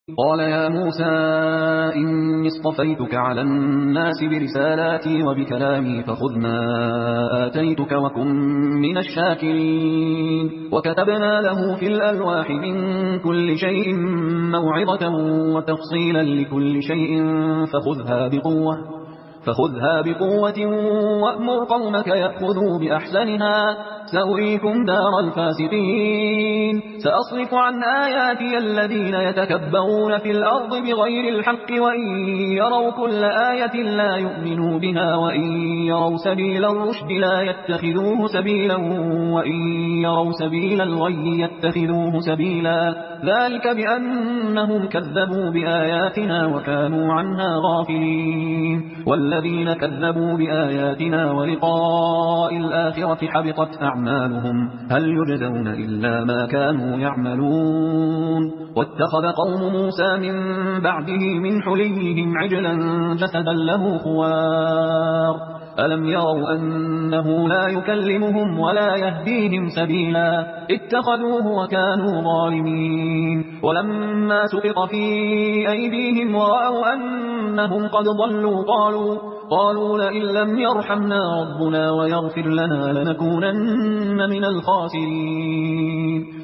قال يا موسى إني اصطفيتك على الناس برسالاتي وبكلامي فخذ ما آتيتك وكن من الشاكرين وكتبنا له في الألواح من كل شيء موعظة وتفصيلا لكل شيء فخذها بقوة وأمر قومك يأخذوا بأحسنها سأريكم دار الفاسقين سأصرف عن آياتي الذين يتكبرون في الأرض بغير الحق وإن يروا كل آية لا يؤمنوا بها وإن يروا سبيل الرشد لا يتخذوه سبيلا وإن يروا سبيل الغي يتخذوه سبيلا ذلك بأنهم كذبوا بآياتنا وكانوا عنها غافلين والذين كذبوا بآياتنا ولقاء الآخرة حبطت أعمالهم هل يجزون إلا ما كانوا يعملون واتخذ قوم موسى من بعده من حليهم عجلا جسدا له خوار ألم يروا أنه لا يكلمهم ولا يهديهم سبيلا اتخذوه وكانوا ظالمين ولما سقط في أيديهم ورأوا أنهم قد ضلوا قالوا لئن لم يرحمنا ربنا ويغفر لنا لنكونن من الخاسرين